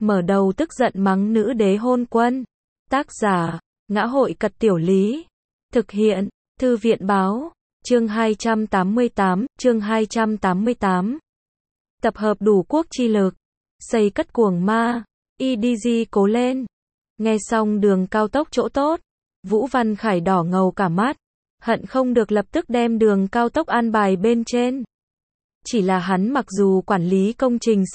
mở đầu tức giận mắng nữ đế hôn quân. Tác giả, Ngã Hội Cật Tiểu Lý. Thực hiện, Thư viện Báo. Chương 288, chương 288. Tập hợp đủ quốc chi lực. Xây cất cuồng ma. EDG cố lên. Nghe xong đường cao tốc chỗ tốt, Vũ Văn Khải đỏ ngầu cả mắt, hận không được lập tức đem đường cao tốc an bài bên trên. Chỉ là hắn mặc dù quản lý công trình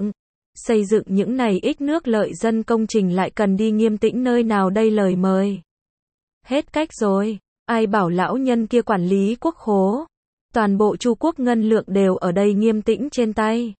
xây dựng những này ích nước lợi dân công trình lại cần đi Nghiêm Tĩnh nơi nào đây lời mời. Hết cách rồi, ai bảo lão nhân kia quản lý quốc khố, toàn bộ Chu quốc ngân lượng đều ở đây Nghiêm Tĩnh trên tay.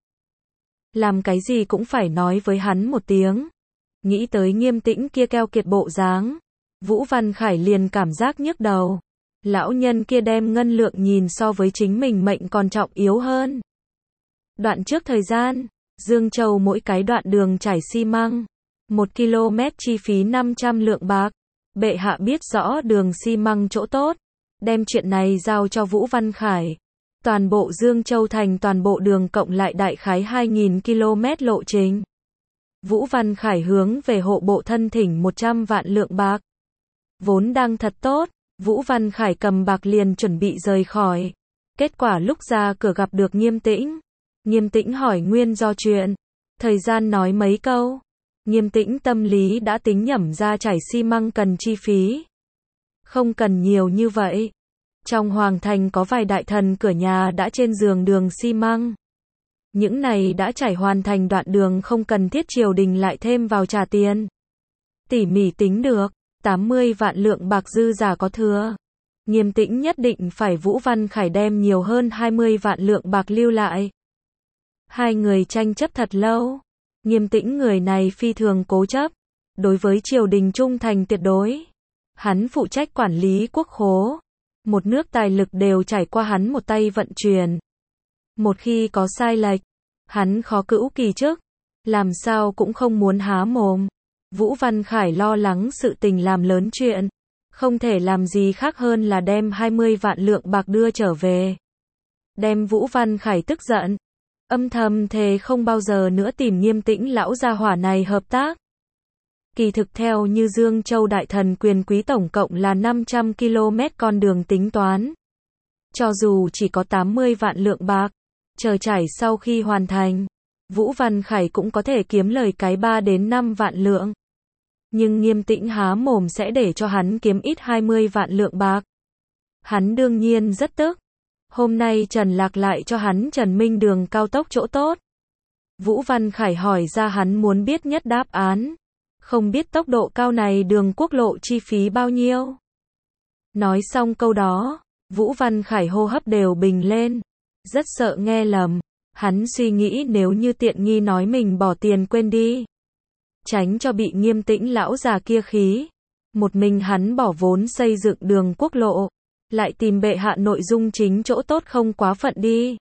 Làm cái gì cũng phải nói với hắn một tiếng. Nghĩ tới Nghiêm Tĩnh kia keo kiệt bộ dáng, Vũ Văn Khải liền cảm giác nhức đầu. Lão nhân kia đem ngân lượng nhìn so với chính mình mệnh còn trọng yếu hơn. Đoạn trước thời gian, Dương Châu mỗi cái đoạn đường trải xi măng, 1 km chi phí 500 lượng bạc. Bệ hạ biết rõ đường xi măng chỗ tốt, đem chuyện này giao cho Vũ Văn Khải. Toàn bộ Dương Châu thành toàn bộ đường cộng lại đại khái 2.000 km lộ trình. Vũ Văn Khải hướng về hộ bộ thân thỉnh 100 vạn lượng bạc. Vốn đang thật tốt, Vũ Văn Khải cầm bạc liền chuẩn bị rời khỏi. Kết quả lúc ra cửa gặp được Nghiêm Tĩnh. Nghiêm Tĩnh hỏi nguyên do chuyện. Thời gian nói mấy câu. Nghiêm Tĩnh tâm lý đã tính nhẩm ra trải xi măng cần chi phí. Không cần nhiều như vậy. Trong hoàng thành có vài đại thần cửa nhà đã trên giường đường xi măng. Những này đã trải hoàn thành đoạn đường không cần thiết triều đình lại thêm vào trả tiền. Tỉ mỉ tính được, 80 vạn lượng bạc dư giả có thừa. Nghiêm Tĩnh nhất định phải Vũ Văn Khải đem nhiều hơn 20 vạn lượng bạc lưu lại. Hai người tranh chấp thật lâu. Nghiêm Tĩnh người này phi thường cố chấp, đối với triều đình trung thành tuyệt đối. Hắn phụ trách quản lý quốc khố. Một nước tài lực đều trải qua hắn một tay vận chuyển. Một khi có sai lệch, hắn khó cữu kỳ chức, làm sao cũng không muốn há mồm. Vũ Văn Khải lo lắng sự tình làm lớn chuyện, không thể làm gì khác hơn là đem 20 vạn lượng bạc đưa trở về. Đem Vũ Văn Khải tức giận, âm thầm thề không bao giờ nữa tìm Nghiêm Tĩnh lão gia hỏa này hợp tác. Kỳ thực theo như Dương Châu đại thần quyền quý tổng cộng là 500 km con đường tính toán. Cho dù chỉ có 80 vạn lượng bạc, chờ trải sau khi hoàn thành, Vũ Văn Khải cũng có thể kiếm lời cái 3 đến 5 vạn lượng. Nhưng Nghiêm Tĩnh há mồm sẽ để cho hắn kiếm ít 20 vạn lượng bạc. Hắn đương nhiên rất tức. Hôm nay Trần Lạc lại cho hắn Trần Minh đường cao tốc chỗ tốt. Vũ Văn Khải hỏi ra hắn muốn biết nhất đáp án. Không biết tốc độ cao này đường quốc lộ chi phí bao nhiêu. Nói xong câu đó, Vũ Văn Khải hô hấp đều bình lên. Rất sợ nghe lầm. Hắn suy nghĩ nếu như tiện nghi nói mình bỏ tiền quên đi, tránh cho bị Nghiêm Tĩnh lão già kia khí. Một mình hắn bỏ vốn xây dựng đường quốc lộ, lại tìm bệ hạ nội dung chính chỗ tốt không quá phận đi.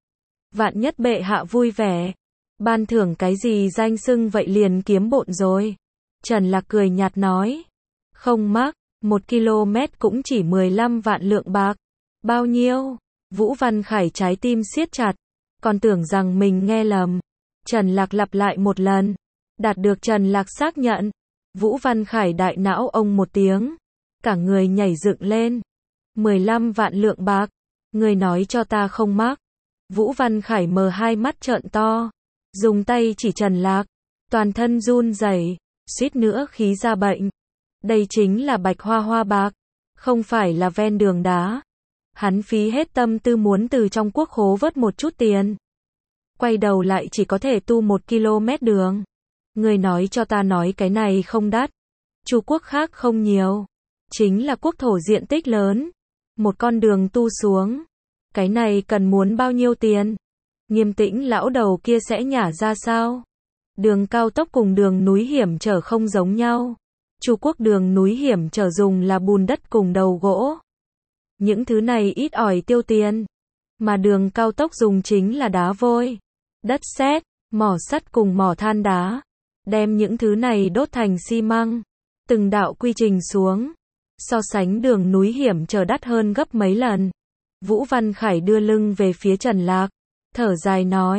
Vạn nhất bệ hạ vui vẻ, ban thưởng cái gì danh xưng vậy liền kiếm bộn rồi. Trần Lạc cười nhạt nói, không mắc, 1 km cũng chỉ 15 vạn lượng bạc. Bao nhiêu? Vũ Văn Khải trái tim siết chặt, còn tưởng rằng mình nghe lầm. Trần Lạc lặp lại một lần, đạt được Trần Lạc xác nhận. Vũ Văn Khải đại não ông một tiếng, cả người nhảy dựng lên. 15 vạn lượng bạc, người nói cho ta không mắc. Vũ Văn Khải mở hai mắt trợn to, dùng tay chỉ Trần Lạc, toàn thân run rẩy, suýt nữa khí ra bệnh. Đây chính là bạch hoa hoa bạc, không phải là ven đường đá. Hắn phí hết tâm tư muốn từ trong quốc khố vớt một chút tiền. Quay đầu lại chỉ có thể tu 1 km đường. Người nói cho ta nói cái này không đắt. Chu quốc khác không nhiều. Chính là quốc thổ diện tích lớn. Một con đường tu xuống. Cái này cần muốn bao nhiêu tiền? Nghiêm Tĩnh lão đầu kia sẽ nhả ra sao? Đường cao tốc cùng đường núi hiểm trở không giống nhau. Chu quốc đường núi hiểm trở dùng là bùn đất cùng đầu gỗ. Những thứ này ít ỏi tiêu tiền. Mà đường cao tốc dùng chính là đá vôi, đất sét, mỏ sắt cùng mỏ than đá. Đem những thứ này đốt thành xi măng. Từng đạo quy trình xuống. So sánh đường núi hiểm trở đắt hơn gấp mấy lần. Vũ Văn Khải đưa lưng về phía Trần Lạc. Thở dài nói.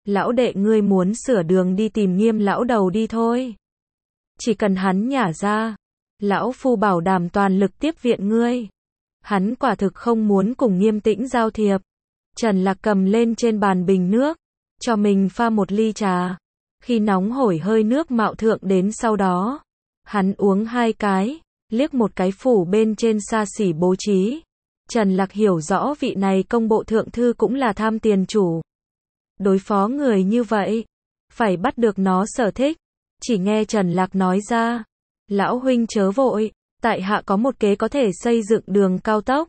Lão đệ ngươi muốn sửa đường đi tìm Nghiêm lão đầu đi thôi. Chỉ cần hắn nhả ra, lão phu bảo đảm toàn lực tiếp viện ngươi. Hắn quả thực không muốn cùng Nghiêm Tĩnh giao thiệp. Trần Lạc cầm lên trên bàn bình nước, cho mình pha một ly trà. Khi nóng hổi hơi nước mạo thượng đến sau đó, hắn uống 2 cái, liếc một cái phủ bên trên xa xỉ bố trí. Trần Lạc hiểu rõ vị này công bộ thượng thư cũng là tham tiền chủ. Đối phó người như vậy, phải bắt được nó sở thích. Chỉ nghe Trần Lạc nói ra, lão huynh chớ vội, tại hạ có một kế có thể xây dựng đường cao tốc.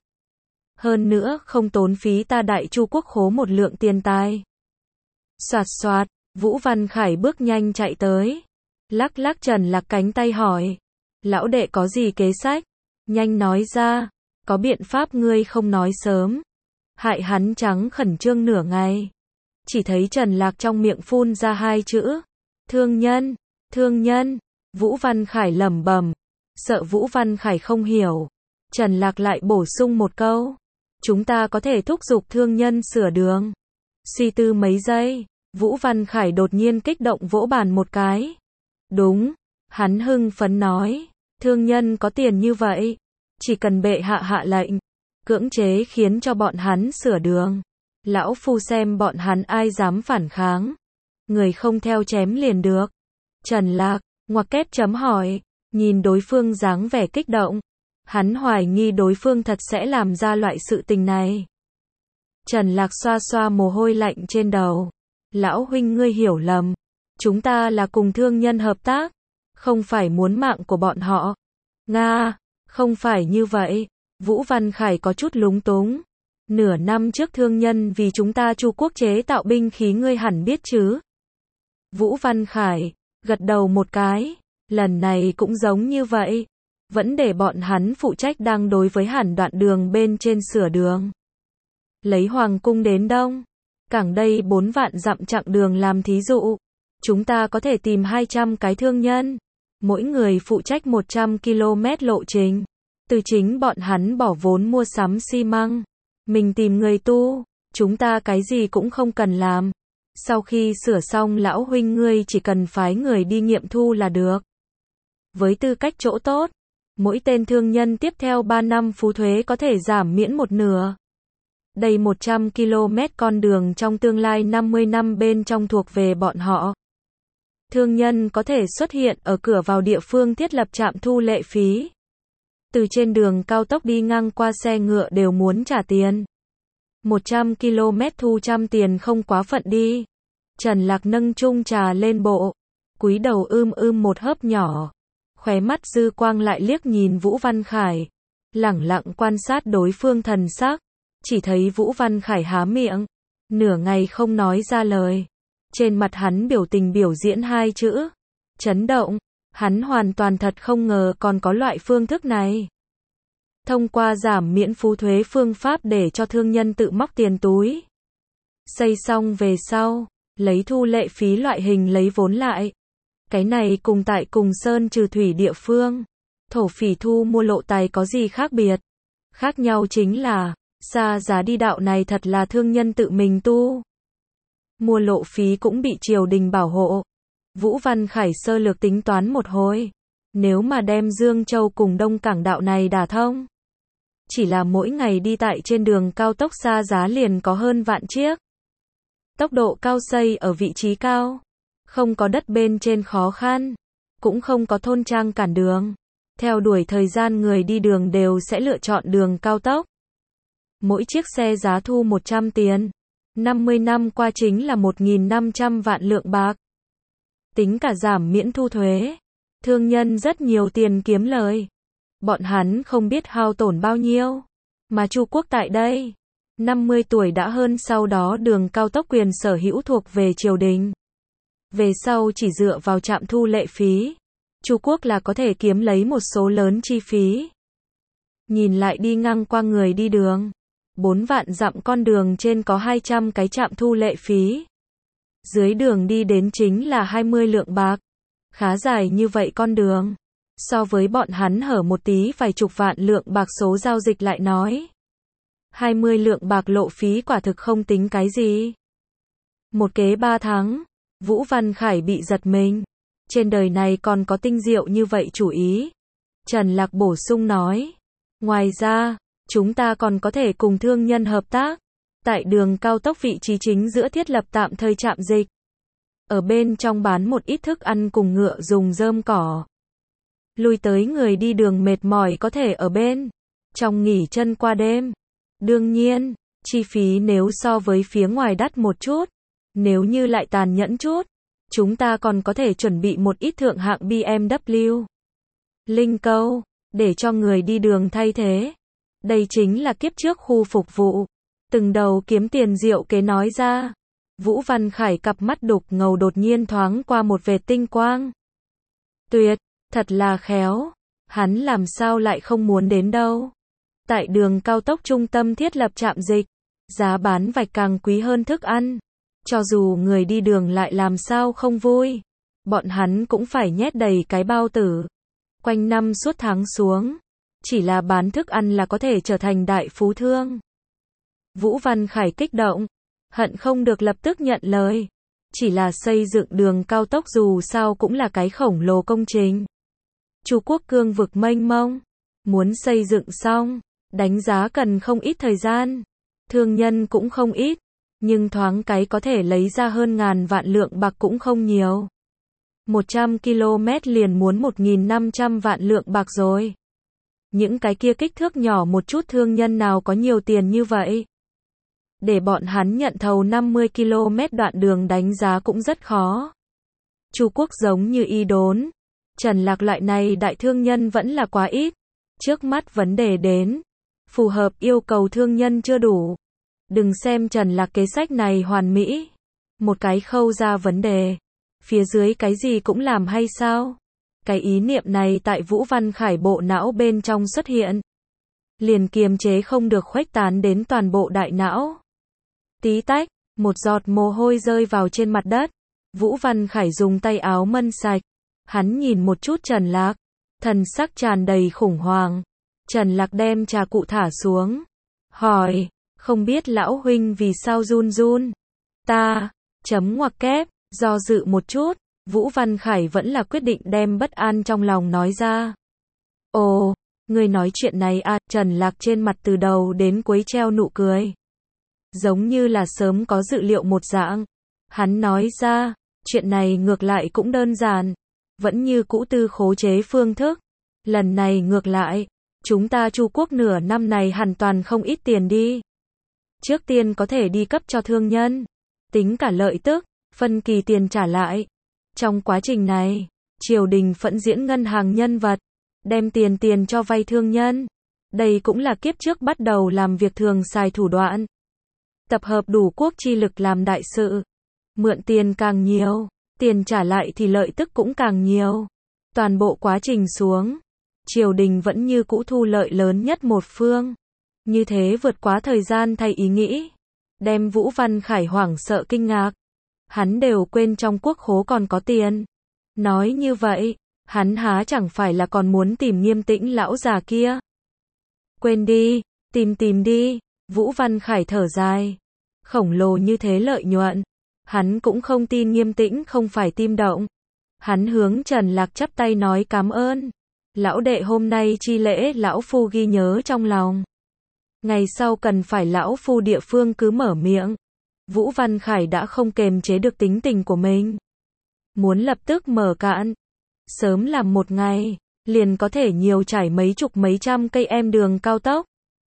Hơn nữa không tốn phí ta Đại Chu quốc khố một lượng tiền tài. Soạt soạt, Vũ Văn Khải bước nhanh chạy tới. Lắc lắc Trần Lạc cánh tay hỏi, lão đệ có gì kế sách? Nhanh nói ra, có biện pháp ngươi không nói sớm. Hại hắn trắng khẩn trương nửa ngày. Chỉ thấy Trần Lạc trong miệng phun ra 2 chữ. Thương nhân, thương nhân. Vũ Văn Khải lẩm bẩm. Sợ Vũ Văn Khải không hiểu. Trần Lạc lại bổ sung một câu. Chúng ta có thể thúc giục thương nhân sửa đường. Suy tư mấy giây, Vũ Văn Khải đột nhiên kích động vỗ bàn một cái. Đúng, hắn hưng phấn nói. Thương nhân có tiền như vậy. Chỉ cần bệ hạ hạ lệnh, cưỡng chế khiến cho bọn hắn sửa đường. Lão phu xem bọn hắn ai dám phản kháng. Người không theo chém liền được. Trần Lạc, ngoặc kép chấm hỏi, nhìn đối phương dáng vẻ kích động. Hắn hoài nghi đối phương thật sẽ làm ra loại sự tình này. Trần Lạc xoa xoa mồ hôi lạnh trên đầu. Lão huynh ngươi hiểu lầm. Chúng ta là cùng thương nhân hợp tác. Không phải muốn mạng của bọn họ. Nga, không phải như vậy. Vũ Văn Khải có chút lúng túng. Nửa năm trước thương nhân vì chúng ta Chu quốc chế tạo binh khí ngươi hẳn biết chứ. Vũ Văn Khải, gật đầu một cái. Lần này cũng giống như vậy. Vẫn để bọn hắn phụ trách đang đối với hẳn đoạn đường bên trên sửa đường. Lấy Hoàng cung đến Đông. Cảng đây 4 vạn dặm chặng đường làm thí dụ. Chúng ta có thể tìm 200 cái thương nhân. Mỗi người phụ trách 100 km lộ trình. Từ chính bọn hắn bỏ vốn mua sắm xi măng. Mình tìm người tu. Chúng ta cái gì cũng không cần làm. Sau khi sửa xong lão huynh ngươi chỉ cần phái người đi nghiệm thu là được. Với tư cách chỗ tốt, mỗi tên thương nhân tiếp theo 3 năm phú thuế có thể giảm miễn 1/2. Đây 100 km con đường trong tương lai 50 năm bên trong thuộc về bọn họ. Thương nhân có thể xuất hiện ở cửa vào địa phương thiết lập trạm thu lệ phí. Từ trên đường cao tốc đi ngang qua xe ngựa đều muốn trả tiền. 100 km thu trăm tiền không quá phận đi. Trần Lạc nâng chung trà lên bộ. Cúi đầu một hớp nhỏ. Khóe mắt dư quang lại liếc nhìn Vũ Văn Khải. Lẳng lặng quan sát đối phương thần sắc. Chỉ thấy Vũ Văn Khải há miệng. Nửa ngày không nói ra lời. Trên mặt hắn biểu tình biểu diễn 2 chữ. Chấn động. Hắn hoàn toàn thật không ngờ còn có loại phương thức này. Thông qua giảm miễn phú thuế phương pháp để cho thương nhân tự móc tiền túi. Xây xong về sau, lấy thu lệ phí loại hình lấy vốn lại. Cái này cùng tại cùng sơn trừ thủy địa phương. Thổ phỉ thu mua lộ tài có gì khác biệt? Khác nhau chính là, xa giá đi đạo này thật là thương nhân tự mình tu. Mua lộ phí cũng bị triều đình bảo hộ. Vũ Văn Khải sơ lược tính toán một hồi. Nếu mà đem Dương Châu cùng Đông Cảng đạo này đả thông. Chỉ là mỗi ngày đi tại trên đường cao tốc xa giá liền có hơn vạn chiếc. Tốc độ cao xây ở vị trí cao. Không có đất bên trên khó khăn. Cũng không có thôn trang cản đường. Theo đuổi thời gian người đi đường đều sẽ lựa chọn đường cao tốc. Mỗi chiếc xe giá thu 100 tiền. 50 năm qua chính là 1.500 vạn lượng bạc. Tính cả giảm miễn thu thuế. Thương nhân rất nhiều tiền kiếm lời. Bọn hắn không biết hao tổn bao nhiêu. Mà Chu quốc tại đây, 50 tuổi đã hơn sau đó đường cao tốc quyền sở hữu thuộc về triều đình. Về sau chỉ dựa vào trạm thu lệ phí. Chu quốc là có thể kiếm lấy một số lớn chi phí. Nhìn lại đi ngang qua người đi đường. 4 vạn dặm con đường trên có 200 cái trạm thu lệ phí. Dưới đường đi đến chính là 20 lượng bạc. Khá dài như vậy con đường. So với bọn hắn hở một tí vài chục vạn lượng bạc số giao dịch lại nói. 20 lượng bạc lộ phí quả thực không tính cái gì. Một kế 3 tháng, Vũ Văn Khải bị giật mình. Trên đời này còn có tinh diệu như vậy chủ ý. Trần Lạc bổ sung nói. Ngoài ra, chúng ta còn có thể cùng thương nhân hợp tác. Tại đường cao tốc vị trí chính giữa thiết lập tạm thời trạm dịch. Ở bên trong bán một ít thức ăn cùng ngựa dùng rơm cỏ. Lui tới người đi đường mệt mỏi có thể ở bên trong nghỉ chân qua đêm. Đương nhiên, chi phí nếu so với phía ngoài đắt một chút. Nếu như lại tàn nhẫn chút, chúng ta còn có thể chuẩn bị một ít thượng hạng BMW. Linh câu, để cho người đi đường thay thế. Đây chính là kiếp trước khu phục vụ. Từng đầu kiếm tiền diệu kế nói ra. Vũ Văn Khải cặp mắt đục ngầu đột nhiên thoáng qua một vệt tinh quang. Tuyệt, thật là khéo. Hắn làm sao lại không muốn đến đâu. Tại đường cao tốc trung tâm thiết lập trạm dịch, giá bán vạch càng quý hơn thức ăn. Cho dù người đi đường lại làm sao không vui, bọn hắn cũng phải nhét đầy cái bao tử. Quanh năm suốt tháng xuống, chỉ là bán thức ăn là có thể trở thành đại phú thương. Vũ Văn Khải kích động, hận không được lập tức nhận lời. Chỉ là xây dựng đường cao tốc dù sao cũng là cái khổng lồ công trình. Chu quốc cương vực mênh mông, muốn xây dựng xong, đánh giá cần không ít thời gian. Thương nhân cũng không ít, nhưng thoáng cái có thể lấy ra hơn ngàn vạn lượng bạc cũng không nhiều. 100 km liền muốn 1.500 vạn lượng bạc rồi. Những cái kia kích thước nhỏ một chút thương nhân nào có nhiều tiền như vậy. Để bọn hắn nhận thầu 50 km đoạn đường đánh giá cũng rất khó. Chu quốc giống như y đốn. Trần Lạc loại này đại thương nhân vẫn là quá ít. Trước mắt vấn đề đến. Phù hợp yêu cầu thương nhân chưa đủ. Đừng xem Trần Lạc kế sách này hoàn mỹ. Một cái khâu ra vấn đề. Phía dưới cái gì cũng làm hay sao? Cái ý niệm này tại Vũ Văn Khải bộ não bên trong xuất hiện. Liền kiềm chế không được khuếch tán đến toàn bộ đại não. Tí tách, một giọt mồ hôi rơi vào trên mặt đất. Vũ Văn Khải dùng tay áo mân sạch. Hắn nhìn một chút Trần Lạc. Thần sắc tràn đầy khủng hoảng. Trần Lạc đem trà cụ thả xuống. Hỏi, không biết lão huynh vì sao run run? Ta, chấm ngoặc kép, do dự một chút. Vũ Văn Khải vẫn là quyết định đem bất an trong lòng nói ra. Ồ, ngươi nói chuyện này à? Trần Lạc trên mặt từ đầu đến cuối treo nụ cười. Giống như là sớm có dự liệu một dạng. Hắn nói ra, chuyện này ngược lại cũng đơn giản. Vẫn như cũ tư khố chế phương thức. Lần này ngược lại, chúng ta Chu quốc nửa năm này hoàn toàn không ít tiền đi. Trước tiên có thể đi cấp cho thương nhân. Tính cả lợi tức, phân kỳ tiền trả lại. Trong quá trình này, triều đình phẫn diễn ngân hàng nhân vật. Đem tiền cho vay thương nhân. Đây cũng là kiếp trước bắt đầu làm việc thường xài thủ đoạn. Tập hợp đủ quốc chi lực làm đại sự. Mượn tiền càng nhiều, tiền trả lại thì lợi tức cũng càng nhiều. Toàn bộ quá trình xuống, triều đình vẫn như cũ thu lợi lớn nhất một phương. Như thế vượt quá thời gian thay ý nghĩ. Đem Vũ Văn Khải hoảng sợ kinh ngạc. Hắn đều quên trong quốc khố còn có tiền. Nói như vậy, hắn há chẳng phải là còn muốn tìm Nghiêm Tĩnh lão già kia. Quên đi, tìm đi. Vũ Văn Khải thở dài. Khổng lồ như thế lợi nhuận. Hắn cũng không tin Nghiêm Tĩnh không phải tim động. Hắn hướng Trần Lạc chắp tay nói cảm ơn. Lão đệ hôm nay chi lễ lão phu ghi nhớ trong lòng. Ngày sau cần phải lão phu địa phương cứ mở miệng. Vũ Văn Khải đã không kềm chế được tính tình của mình. Muốn lập tức mở cạn. Sớm làm một ngày, liền có thể nhiều trải mấy chục mấy trăm cây em đường cao tốc.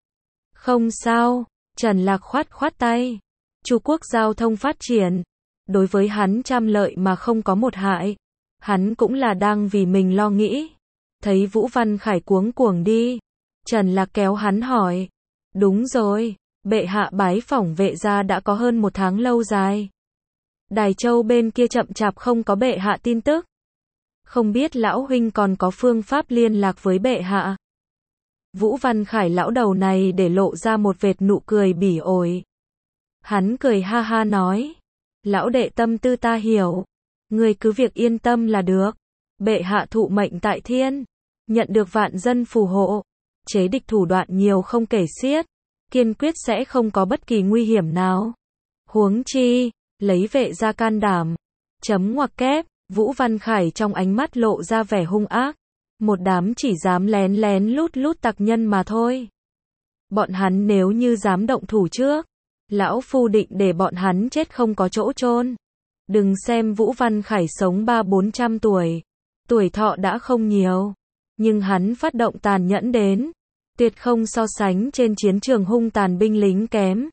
Không sao, Trần Lạc khoát tay. Chu quốc giao thông phát triển. Đối với hắn trăm lợi mà không có một hại. Hắn cũng là đang vì mình lo nghĩ. Thấy Vũ Văn Khải cuống cuồng đi. Trần Lạc kéo hắn hỏi. Đúng rồi, bệ hạ bái phỏng vệ gia đã có hơn 1 tháng lâu dài. Đài Châu bên kia chậm chạp không có bệ hạ tin tức. Không biết lão huynh còn có phương pháp liên lạc với bệ hạ. Vũ Văn Khải lão đầu này để lộ ra một vệt nụ cười bỉ ổi. Hắn cười ha ha nói. Lão đệ tâm tư ta hiểu. Người cứ việc yên tâm là được. Bệ hạ thụ mệnh tại thiên. Nhận được vạn dân phù hộ. Chế địch thủ đoạn nhiều không kể xiết. Kiên quyết sẽ không có bất kỳ nguy hiểm nào. Huống chi, lấy vệ ra can đảm. Chấm ngoặc kép, Vũ Văn Khải trong ánh mắt lộ ra vẻ hung ác. Một đám chỉ dám lén lén lút lút tặc nhân mà thôi. Bọn hắn nếu như dám động thủ trước, lão phu định để bọn hắn chết không có chỗ chôn. Đừng xem Vũ Văn Khải sống 300-400 tuổi. Tuổi thọ đã không nhiều. Nhưng hắn phát động tàn nhẫn đến. Tuyệt không so sánh trên chiến trường hung tàn binh lính kém.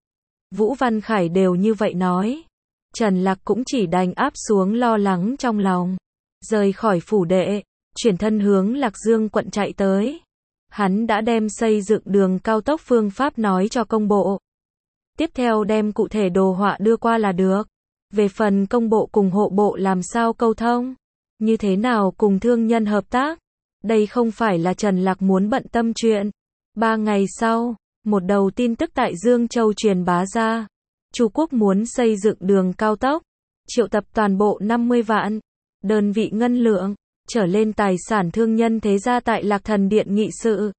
Vũ Văn Khải đều như vậy nói. Trần Lạc cũng chỉ đành áp xuống lo lắng trong lòng. Rời khỏi phủ đệ, chuyển thân hướng Lạc Dương quận chạy tới. Hắn đã đem xây dựng đường cao tốc phương pháp nói cho công bộ. Tiếp theo đem cụ thể đồ họa đưa qua là được. Về phần công bộ cùng hộ bộ làm sao câu thông, như thế nào cùng thương nhân hợp tác, đây không phải là Trần Lạc muốn bận tâm chuyện. 3 ngày sau, một đầu tin tức tại Dương Châu truyền bá ra. Chu Quốc muốn xây dựng đường cao tốc, triệu tập toàn bộ 50 vạn đơn vị ngân lượng trở lên tài sản thương nhân thế gia tại Lạc Thần Điện nghị sự.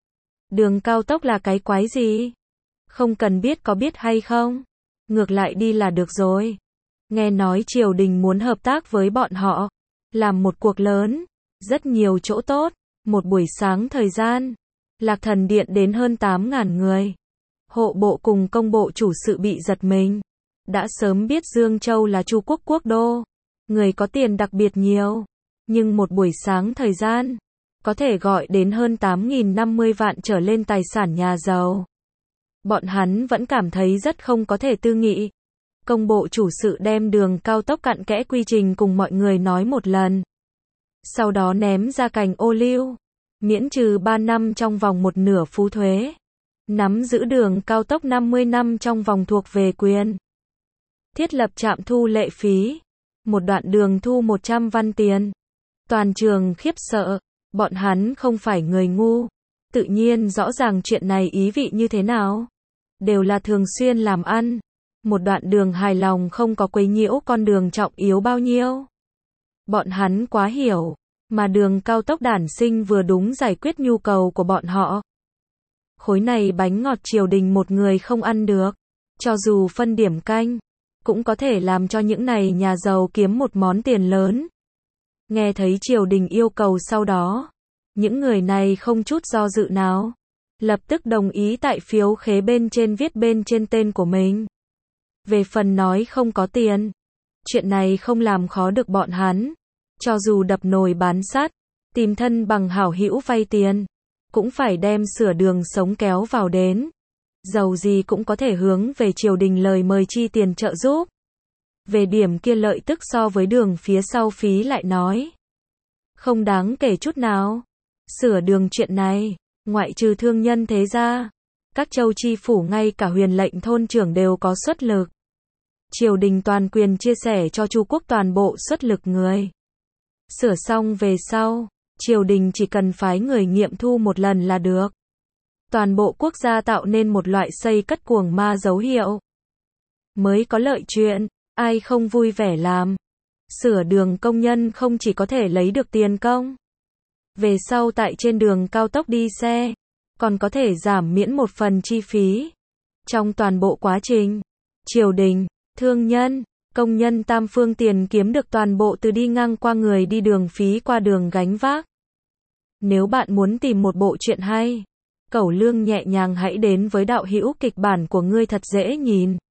Đường cao tốc là cái quái gì? Không cần biết có biết hay không, ngược lại đi là được rồi. Nghe nói triều đình muốn hợp tác với bọn họ, làm một cuộc lớn, rất nhiều chỗ tốt. Một buổi sáng thời gian, Lạc Thần Điện đến hơn 8.000 người. Hộ bộ cùng công bộ chủ sự bị giật mình. Đã sớm biết Dương Châu là Chu Quốc quốc đô, người có tiền đặc biệt nhiều. Nhưng một buổi sáng thời gian, có thể gọi đến hơn 8.050 vạn trở lên tài sản nhà giàu. Bọn hắn vẫn cảm thấy rất không có thể tư nghị. Công bộ chủ sự đem đường cao tốc cặn kẽ quy trình cùng mọi người nói một lần. Sau đó ném ra cành ô liu, miễn trừ 3 năm trong vòng một nửa phú thuế. Nắm giữ đường cao tốc 50 năm trong vòng thuộc về quyền. Thiết lập trạm thu lệ phí. Một đoạn đường thu 100 văn tiền. Toàn trường khiếp sợ. Bọn hắn không phải người ngu. Tự nhiên rõ ràng chuyện này ý vị như thế nào. Đều là thường xuyên làm ăn. Một đoạn đường hài lòng không có quấy nhiễu con đường trọng yếu bao nhiêu. Bọn hắn quá hiểu. Mà đường cao tốc đản sinh vừa đúng giải quyết nhu cầu của bọn họ. Khối này bánh ngọt triều đình một người không ăn được. Cho dù phân điểm canh, cũng có thể làm cho những này nhà giàu kiếm một món tiền lớn. Nghe thấy triều đình yêu cầu sau đó, những người này không chút do dự nào, lập tức đồng ý tại phiếu khế bên trên viết bên trên tên của mình. Về phần nói không có tiền, chuyện này không làm khó được bọn hắn. Cho dù đập nồi bán sắt, tìm thân bằng hảo hữu vay tiền, cũng phải đem sửa đường sống kéo vào đến. Dầu gì cũng có thể hướng về triều đình lời mời chi tiền trợ giúp. Về điểm kia lợi tức so với đường phía sau phí lại nói. Không đáng kể chút nào. Sửa đường chuyện này, ngoại trừ thương nhân thế gia, các châu chi phủ ngay cả huyền lệnh thôn trưởng đều có xuất lực. Triều đình toàn quyền chia sẻ cho Chu Quốc toàn bộ xuất lực người. Sửa xong về sau, triều đình chỉ cần phái người nghiệm thu một lần là được. Toàn bộ quốc gia tạo nên một loại xây cất cuồng ma dấu hiệu. Mới có lợi chuyện, ai không vui vẻ làm. Sửa đường công nhân không chỉ có thể lấy được tiền công. Về sau tại trên đường cao tốc đi xe, còn có thể giảm miễn một phần chi phí. Trong toàn bộ quá trình, triều đình, thương nhân, công nhân tam phương tiền kiếm được toàn bộ từ đi ngang qua người đi đường phí qua đường gánh vác. Nếu bạn muốn tìm một bộ truyện hay, cẩu lương nhẹ nhàng hãy đến với đạo hữu kịch bản của ngươi thật dễ nhìn.